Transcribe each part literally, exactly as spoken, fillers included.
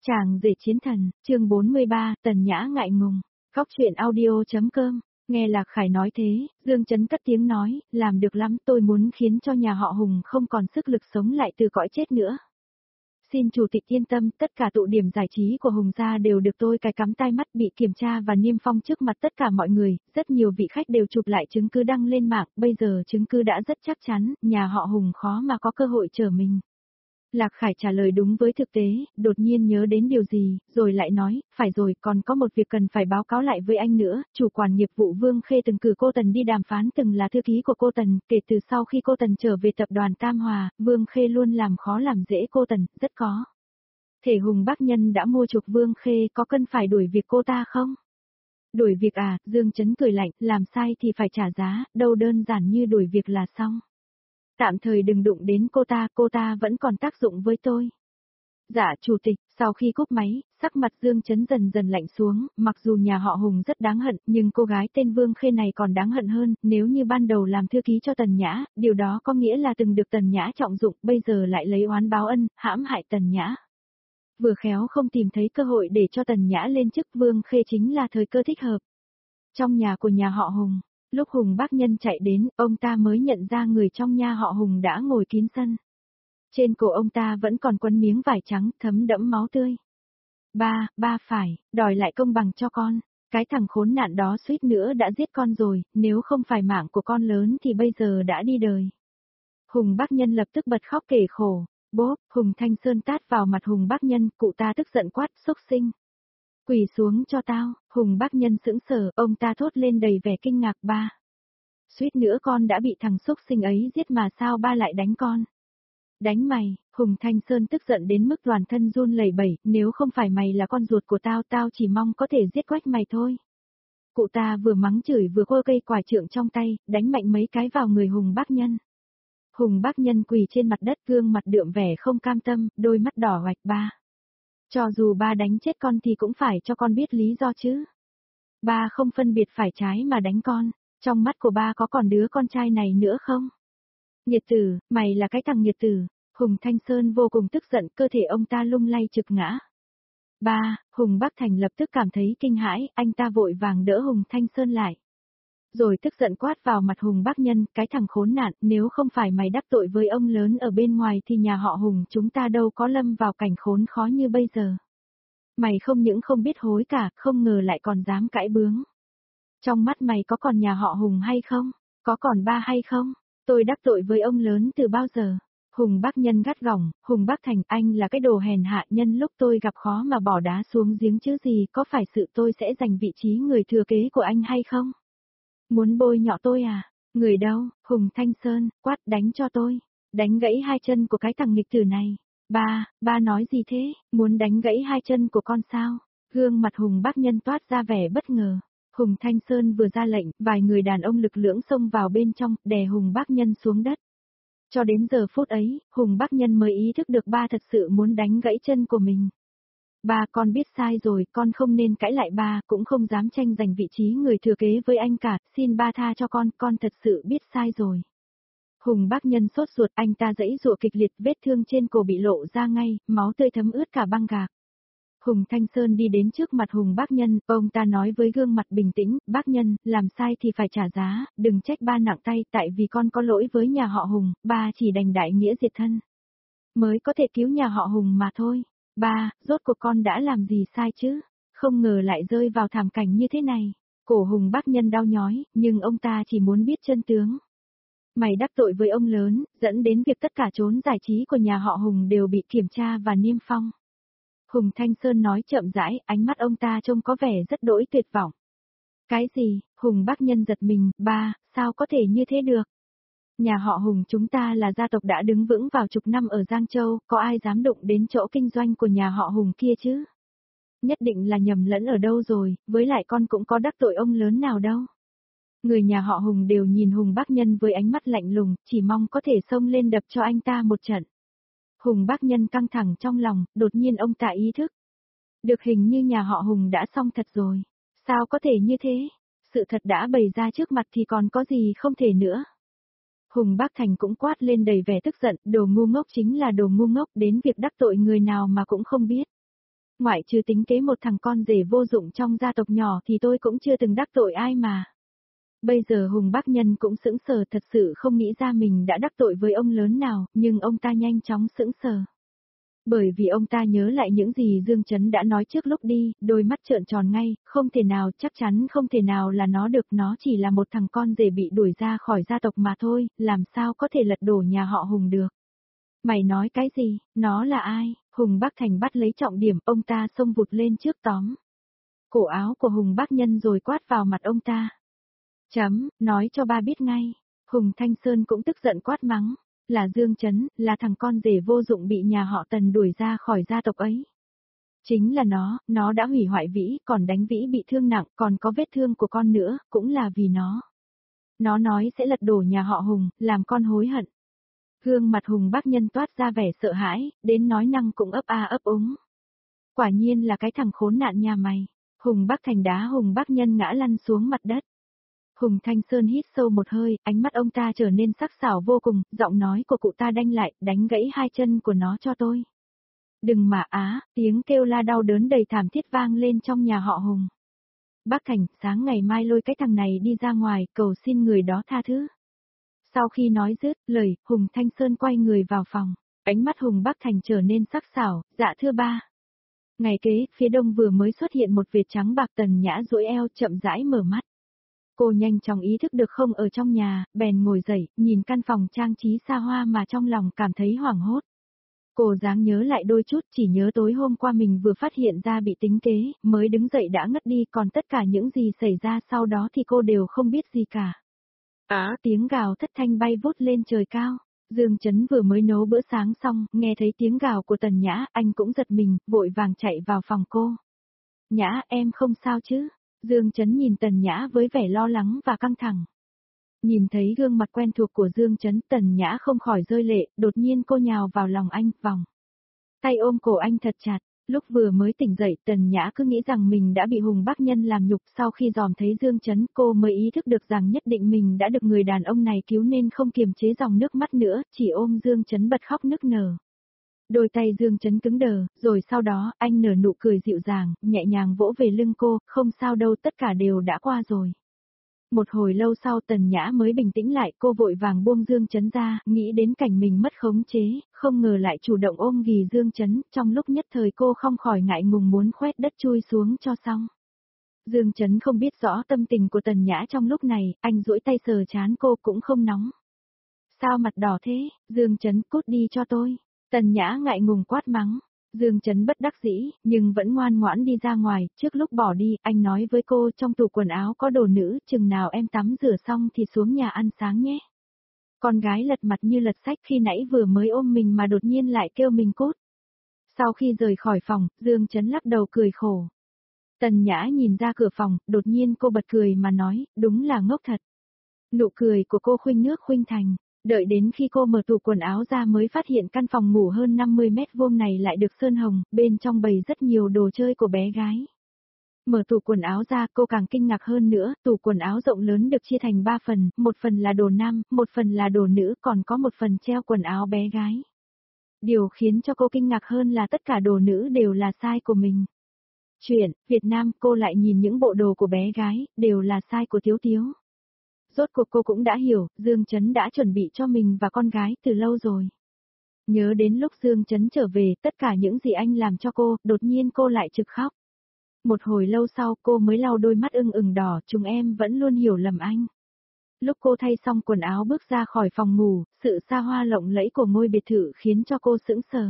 Chàng rể chiến thần, chương bốn mươi ba, Tần Nhã ngại ngùng. Góc truyện audio.com. Nghe Lạc Khải nói thế, Dương Chấn cất tiếng nói, làm được lắm, tôi muốn khiến cho nhà họ Hùng không còn sức lực sống lại từ cõi chết nữa. Xin chủ tịch yên tâm, tất cả tụ điểm giải trí của Hùng gia đều được tôi cài cắm tai mắt, bị kiểm tra và niêm phong trước mặt tất cả mọi người, rất nhiều vị khách đều chụp lại chứng cứ đăng lên mạng, bây giờ chứng cứ đã rất chắc chắn, nhà họ Hùng khó mà có cơ hội trở mình. Lạc Khải trả lời đúng với thực tế, đột nhiên nhớ đến điều gì, rồi lại nói, phải rồi, còn có một việc cần phải báo cáo lại với anh nữa, chủ quản nghiệp vụ Vương Khê từng cử cô Tần đi đàm phán, từng là thư ký của cô Tần, kể từ sau khi cô Tần trở về tập đoàn Tam Hòa, Vương Khê luôn làm khó làm dễ cô Tần, rất có. Thể Hùng Bác Nhân đã mua chuộc Vương Khê, có cần phải đuổi việc cô ta không? Đuổi việc à, Dương Chấn cười lạnh, làm sai thì phải trả giá, đâu đơn giản như đuổi việc là xong. Tạm thời đừng đụng đến cô ta, cô ta vẫn còn tác dụng với tôi. Dạ chủ tịch, sau khi cúp máy, sắc mặt Dương Chấn dần dần lạnh xuống, mặc dù nhà họ Hùng rất đáng hận, nhưng cô gái tên Vương Khê này còn đáng hận hơn, nếu như ban đầu làm thư ký cho Tần Nhã, điều đó có nghĩa là từng được Tần Nhã trọng dụng, bây giờ lại lấy oán báo ân, hãm hại Tần Nhã. Vừa khéo không tìm thấy cơ hội để cho Tần Nhã lên chức, Vương Khê chính là thời cơ thích hợp. Trong nhà của nhà họ Hùng, lúc Hùng Bác Nhân chạy đến, ông ta mới nhận ra người trong nhà họ Hùng đã ngồi kín sân. Trên cổ ông ta vẫn còn quấn miếng vải trắng, thấm đẫm máu tươi. Ba, ba phải, đòi lại công bằng cho con. Cái thằng khốn nạn đó suýt nữa đã giết con rồi, nếu không phải mạng của con lớn thì bây giờ đã đi đời. Hùng Bác Nhân lập tức bật khóc kể khổ. Bốp, Hùng Thanh Sơn tát vào mặt Hùng Bác Nhân, cụ ta tức giận quát, xúc sinh. Quỳ xuống cho tao, Hùng Bác Nhân sững sờ, ông ta thốt lên đầy vẻ kinh ngạc. Ba. Suýt nữa con đã bị thằng xúc sinh ấy giết mà sao ba lại đánh con? Đánh mày, Hùng Thanh Sơn tức giận đến mức toàn thân run lẩy bẩy, nếu không phải mày là con ruột của tao, tao chỉ mong có thể giết quách mày thôi. Cụ ta vừa mắng chửi vừa quơ cây quải trượng trong tay, đánh mạnh mấy cái vào người Hùng Bác Nhân. Hùng Bác Nhân quỳ trên mặt đất, gương mặt đượm vẻ không cam tâm, đôi mắt đỏ hoạch. Ba. Cho dù ba đánh chết con thì cũng phải cho con biết lý do chứ. Ba không phân biệt phải trái mà đánh con, trong mắt của ba có còn đứa con trai này nữa không? Nghiệt tử, mày là cái thằng nghiệt tử. Hùng Thanh Sơn vô cùng tức giận, cơ thể ông ta lung lay trực ngã. Ba, Hùng Bắc Thành lập tức cảm thấy kinh hãi, anh ta vội vàng đỡ Hùng Thanh Sơn lại. Rồi tức giận quát vào mặt Hùng Bác Nhân, cái thằng khốn nạn, nếu không phải mày đắc tội với ông lớn ở bên ngoài thì nhà họ Hùng chúng ta đâu có lâm vào cảnh khốn khó như bây giờ. Mày không những không biết hối cả, không ngờ lại còn dám cãi bướng. Trong mắt mày có còn nhà họ Hùng hay không? Có còn ba hay không? Tôi đắc tội với ông lớn từ bao giờ? Hùng Bác Nhân gắt gỏng, Hùng Bác Thành, anh là cái đồ hèn hạ, nhân lúc tôi gặp khó mà bỏ đá xuống giếng chứ gì, có phải sự tôi sẽ giành vị trí người thừa kế của anh hay không? Muốn bôi nhọ tôi à? Người đâu? Hùng Thanh Sơn, quát, đánh cho tôi. Đánh gãy hai chân của cái thằng nghịch tử này. Ba, ba nói gì thế? Muốn đánh gãy hai chân của con sao? Gương mặt Hùng Bác Nhân toát ra vẻ bất ngờ. Hùng Thanh Sơn vừa ra lệnh, vài người đàn ông lực lưỡng xông vào bên trong, đè Hùng Bác Nhân xuống đất. Cho đến giờ phút ấy, Hùng Bác Nhân mới ý thức được ba thật sự muốn đánh gãy chân của mình. Ba, con biết sai rồi, con không nên cãi lại ba, cũng không dám tranh giành vị trí người thừa kế với anh cả, xin ba tha cho con, con thật sự biết sai rồi. Hùng Bác Nhân sốt ruột, anh ta giãy giụa kịch liệt, vết thương trên cổ bị lộ ra ngay, máu tươi thấm ướt cả băng gạc. Hùng Thanh Sơn đi đến trước mặt Hùng Bác Nhân, ông ta nói với gương mặt bình tĩnh, Bác Nhân, làm sai thì phải trả giá, đừng trách ba nặng tay, tại vì con có lỗi với nhà họ Hùng, ba chỉ đành đại nghĩa diệt thân. Mới có thể cứu nhà họ Hùng mà thôi. Ba, rốt cuộc con đã làm gì sai chứ? Không ngờ lại rơi vào thảm cảnh như thế này. Cổ Hùng Bác Nhân đau nhói, nhưng ông ta chỉ muốn biết chân tướng. Mày đắc tội với ông lớn, dẫn đến việc tất cả chốn giải trí của nhà họ Hùng đều bị kiểm tra và niêm phong. Hùng Thanh Sơn nói chậm rãi, ánh mắt ông ta trông có vẻ rất đỗi tuyệt vọng. Cái gì? Hùng Bác Nhân giật mình, ba, sao có thể như thế được? Nhà họ Hùng chúng ta là gia tộc đã đứng vững vào chục năm ở Giang Châu, có ai dám đụng đến chỗ kinh doanh của nhà họ Hùng kia chứ? Nhất định là nhầm lẫn ở đâu rồi, với lại con cũng có đắc tội ông lớn nào đâu. Người nhà họ Hùng đều nhìn Hùng Bác Nhân với ánh mắt lạnh lùng, chỉ mong có thể xông lên đập cho anh ta một trận. Hùng Bác Nhân căng thẳng trong lòng, đột nhiên ông ta ý thức. Được, hình như nhà họ Hùng đã xong thật rồi. Sao có thể như thế? Sự thật đã bày ra trước mặt thì còn có gì không thể nữa. Hùng Bác Thành cũng quát lên đầy vẻ tức giận, đồ ngu ngốc chính là đồ ngu ngốc, đến việc đắc tội người nào mà cũng không biết. Ngoại trừ tính kế một thằng con rể vô dụng trong gia tộc nhỏ thì tôi cũng chưa từng đắc tội ai mà. Bây giờ Hùng Bác Nhân cũng sững sờ, thật sự không nghĩ ra mình đã đắc tội với ông lớn nào, nhưng ông ta nhanh chóng sững sờ. Bởi vì ông ta nhớ lại những gì Dương Chấn đã nói trước lúc đi, đôi mắt trợn tròn ngay, không thể nào, chắc chắn không thể nào là nó được, nó chỉ là một thằng con rể bị đuổi ra khỏi gia tộc mà thôi, làm sao có thể lật đổ nhà họ Hùng được. Mày nói cái gì, nó là ai? Hùng Bác Thành bắt lấy trọng điểm, ông ta xông vụt lên trước tóm cổ áo của Hùng Bác Nhân rồi quát vào mặt ông ta. Chấm, nói cho ba biết ngay. Hùng Thanh Sơn cũng tức giận quát mắng. Là Dương Chấn, là thằng con rể vô dụng bị nhà họ Tần đuổi ra khỏi gia tộc ấy. Chính là nó, nó đã hủy hoại Vĩ, còn đánh Vĩ bị thương nặng, còn có vết thương của con nữa, cũng là vì nó. Nó nói sẽ lật đổ nhà họ Hùng, làm con hối hận. Gương mặt Hùng Bác Nhân toát ra vẻ sợ hãi, đến nói năng cũng ấp a ấp úng. Quả nhiên là cái thằng khốn nạn nhà mày. Hùng Bác Thành đá Hùng Bác Nhân ngã lăn xuống mặt đất. Hùng Thanh Sơn hít sâu một hơi, ánh mắt ông ta trở nên sắc sảo vô cùng, giọng nói của cụ ta đanh lại, đánh gãy hai chân của nó cho tôi. Đừng mà á, tiếng kêu la đau đớn đầy thảm thiết vang lên trong nhà họ Hùng. Bác Thành, sáng ngày mai lôi cái thằng này đi ra ngoài, cầu xin người đó tha thứ. Sau khi nói dứt lời, Hùng Thanh Sơn quay người vào phòng, ánh mắt Hùng Bác Thành trở nên sắc sảo, dạ thưa ba. Ngày kế, phía đông vừa mới xuất hiện một vệt trắng bạc, Tần Nhã duỗi eo chậm rãi mở mắt. Cô nhanh chóng ý thức được không ở trong nhà, bèn ngồi dậy, nhìn căn phòng trang trí xa hoa mà trong lòng cảm thấy hoảng hốt. Cô dáng nhớ lại đôi chút, chỉ nhớ tối hôm qua mình vừa phát hiện ra bị tính kế, mới đứng dậy đã ngất đi, còn tất cả những gì xảy ra sau đó thì cô đều không biết gì cả. Á, tiếng gào thất thanh bay vút lên trời cao. Dương Chấn vừa mới nấu bữa sáng xong, nghe thấy tiếng gào của Tần Nhã, anh cũng giật mình, vội vàng chạy vào phòng cô. Nhã, em không sao chứ? Dương Chấn nhìn Tần Nhã với vẻ lo lắng và căng thẳng. Nhìn thấy gương mặt quen thuộc của Dương Chấn, Tần Nhã không khỏi rơi lệ, đột nhiên cô nhào vào lòng anh, vòng tay ôm cổ anh thật chặt. Lúc vừa mới tỉnh dậy, Tần Nhã cứ nghĩ rằng mình đã bị Hùng Bác Nhân làm nhục, sau khi dòm thấy Dương Chấn, cô mới ý thức được rằng nhất định mình đã được người đàn ông này cứu nên không kiềm chế dòng nước mắt nữa, chỉ ôm Dương Chấn bật khóc nức nở. Đôi tay Dương Chấn cứng đờ, rồi sau đó, anh nở nụ cười dịu dàng, nhẹ nhàng vỗ về lưng cô, không sao đâu, tất cả đều đã qua rồi. Một hồi lâu sau Tần Nhã mới bình tĩnh lại, cô vội vàng buông Dương Chấn ra, nghĩ đến cảnh mình mất khống chế, không ngờ lại chủ động ôm ghì Dương Chấn, trong lúc nhất thời cô không khỏi ngại ngùng muốn khoét đất chui xuống cho xong. Dương Chấn không biết rõ tâm tình của Tần Nhã trong lúc này, anh duỗi tay sờ trán cô cũng không nóng. Sao mặt đỏ thế, Dương Chấn cút đi cho tôi. Tần Nhã ngại ngùng quát mắng. Dương Chấn bất đắc dĩ, nhưng vẫn ngoan ngoãn đi ra ngoài, trước lúc bỏ đi, anh nói với cô trong tủ quần áo có đồ nữ, chừng nào em tắm rửa xong thì xuống nhà ăn sáng nhé. Con gái lật mặt như lật sách khi nãy vừa mới ôm mình mà đột nhiên lại kêu mình cút. Sau khi rời khỏi phòng, Dương Chấn lắc đầu cười khổ. Tần Nhã nhìn ra cửa phòng, đột nhiên cô bật cười mà nói, đúng là ngốc thật. Nụ cười của cô khuynh nước khuynh thành. Đợi đến khi cô mở tủ quần áo ra mới phát hiện căn phòng ngủ hơn năm mươi mét vuông này lại được sơn hồng, bên trong bày rất nhiều đồ chơi của bé gái. Mở tủ quần áo ra cô càng kinh ngạc hơn nữa, tủ quần áo rộng lớn được chia thành ba phần, một phần là đồ nam, một phần là đồ nữ, còn có một phần treo quần áo bé gái. Điều khiến cho cô kinh ngạc hơn là tất cả đồ nữ đều là size của mình. Chuyện, Việt Nam, cô lại nhìn những bộ đồ của bé gái, đều là size của Tiếu Tiếu. Rốt cuộc cô cũng đã hiểu, Dương Chấn đã chuẩn bị cho mình và con gái từ lâu rồi. Nhớ đến lúc Dương Chấn trở về, tất cả những gì anh làm cho cô, đột nhiên cô lại trực khóc. Một hồi lâu sau cô mới lau đôi mắt ưng ửng đỏ, chúng em vẫn luôn hiểu lầm anh. Lúc cô thay xong quần áo bước ra khỏi phòng ngủ, sự xa hoa lộng lẫy của ngôi biệt thự khiến cho cô sững sờ.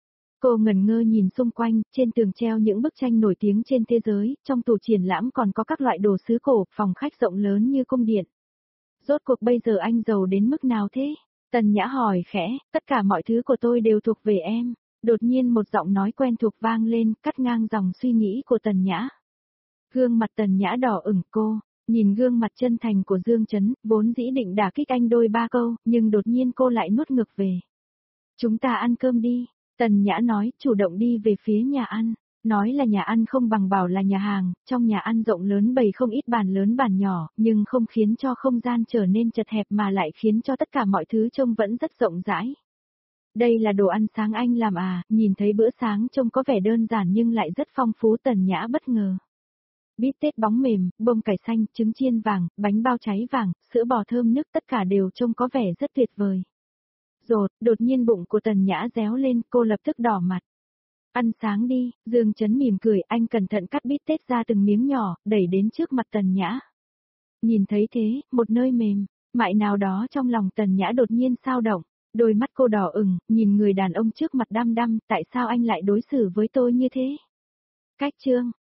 Cô ngẩn ngơ nhìn xung quanh, trên tường treo những bức tranh nổi tiếng trên thế giới, trong tủ triển lãm còn có các loại đồ sứ cổ, phòng khách rộng lớn như cung điện. Rốt cuộc bây giờ anh giàu đến mức nào thế? Tần Nhã hỏi khẽ, tất cả mọi thứ của tôi đều thuộc về em. Đột nhiên một giọng nói quen thuộc vang lên, cắt ngang dòng suy nghĩ của Tần Nhã. Gương mặt Tần Nhã đỏ ửng, cô nhìn gương mặt chân thành của Dương Chấn, vốn dĩ định đả kích anh đôi ba câu, nhưng đột nhiên cô lại nuốt ngược về. Chúng ta ăn cơm đi, Tần Nhã nói, chủ động đi về phía nhà ăn. Nói là nhà ăn không bằng bảo là nhà hàng, trong nhà ăn rộng lớn bày không ít bàn lớn bàn nhỏ, nhưng không khiến cho không gian trở nên chật hẹp mà lại khiến cho tất cả mọi thứ trông vẫn rất rộng rãi. Đây là đồ ăn sáng anh làm à, nhìn thấy bữa sáng trông có vẻ đơn giản nhưng lại rất phong phú. Tần Nhã bất ngờ. Bít tết bóng mềm, bông cải xanh, trứng chiên vàng, bánh bao cháy vàng, sữa bò thơm nức tất cả đều trông có vẻ rất tuyệt vời. Rột, đột nhiên bụng của Tần Nhã réo lên, cô lập tức đỏ mặt. Ăn sáng đi, Dương Chấn mỉm cười, anh cẩn thận cắt bít tết ra từng miếng nhỏ, đẩy đến trước mặt Tần Nhã. Nhìn thấy thế, một nơi mềm, mại nào đó trong lòng Tần Nhã đột nhiên sao động, đôi mắt cô đỏ ửng, nhìn người đàn ông trước mặt đăm đăm, tại sao anh lại đối xử với tôi như thế? Cách chương